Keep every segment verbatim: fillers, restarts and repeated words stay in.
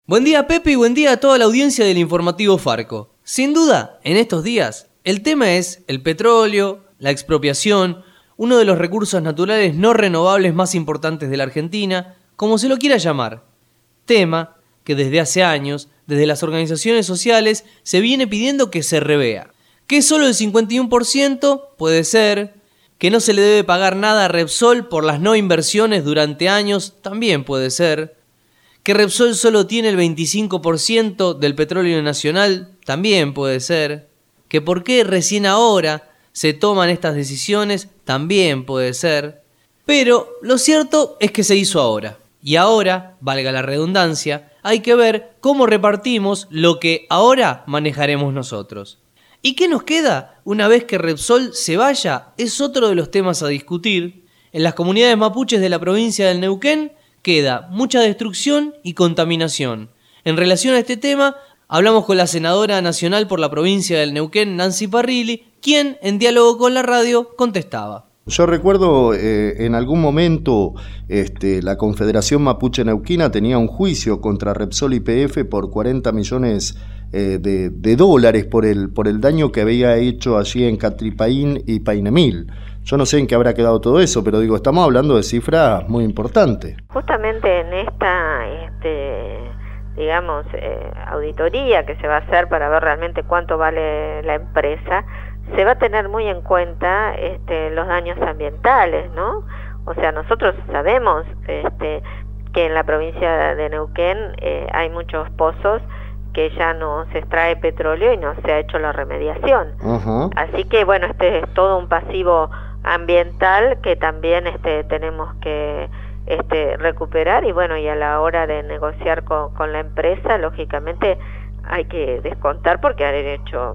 Buen día, Pepe, y buen día a toda la audiencia del informativo Farco. Sin duda, en estos días, el tema es el petróleo, la expropiación, uno de los recursos naturales no renovables más importantes de la Argentina, como se lo quiera llamar. Tema que desde hace años, desde las organizaciones sociales, se viene pidiendo que se revea. Que solo el cincuenta y uno por ciento puede ser, que no se le debe pagar nada a Repsol por las no inversiones durante años, también puede ser. Que Repsol solo tiene el veinticinco por ciento del petróleo nacional, también puede ser. Que por qué recién ahora se toman estas decisiones, también puede ser. Pero lo cierto es que se hizo ahora. Y ahora, valga la redundancia, hay que ver cómo repartimos lo que ahora manejaremos nosotros. ¿Y qué nos queda una vez que Repsol se vaya? Es otro de los temas a discutir. En las comunidades mapuches de la provincia del Neuquén queda mucha destrucción y contaminación. En relación a este tema, hablamos con la senadora nacional por la provincia del Neuquén, Nancy Parrilli, quien, en diálogo con la radio, contestaba. Yo recuerdo eh, en algún momento este, la Confederación Mapuche Neuquina tenía un juicio contra Repsol y P F por cuarenta millones eh, de, de dólares por el, por el daño que había hecho allí en Catripaín y Painemil. Yo no sé en qué habrá quedado todo eso, pero digo, estamos hablando de cifras muy importantes. Justamente en esta, este, digamos, eh, auditoría que se va a hacer para ver realmente cuánto vale la empresa, se va a tener muy en cuenta este, los daños ambientales, ¿no? O sea, nosotros sabemos este, que en la provincia de Neuquén eh, hay muchos pozos que ya no se extrae petróleo y no se ha hecho la remediación. Uh-huh. Así que, bueno, este es todo un pasivo ambiental que también este, tenemos que este, recuperar y, bueno, y a la hora de negociar con, con la empresa, lógicamente hay que descontar porque han hecho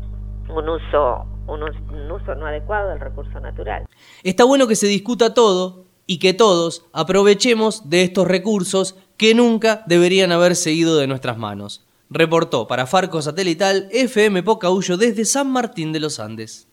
un uso, un, un uso no adecuado del recurso natural. Está bueno que se discuta todo y que todos aprovechemos de estos recursos que nunca deberían haberse ido de nuestras manos. Reportó para Farco Satelital F M Pocahuyo desde San Martín de los Andes.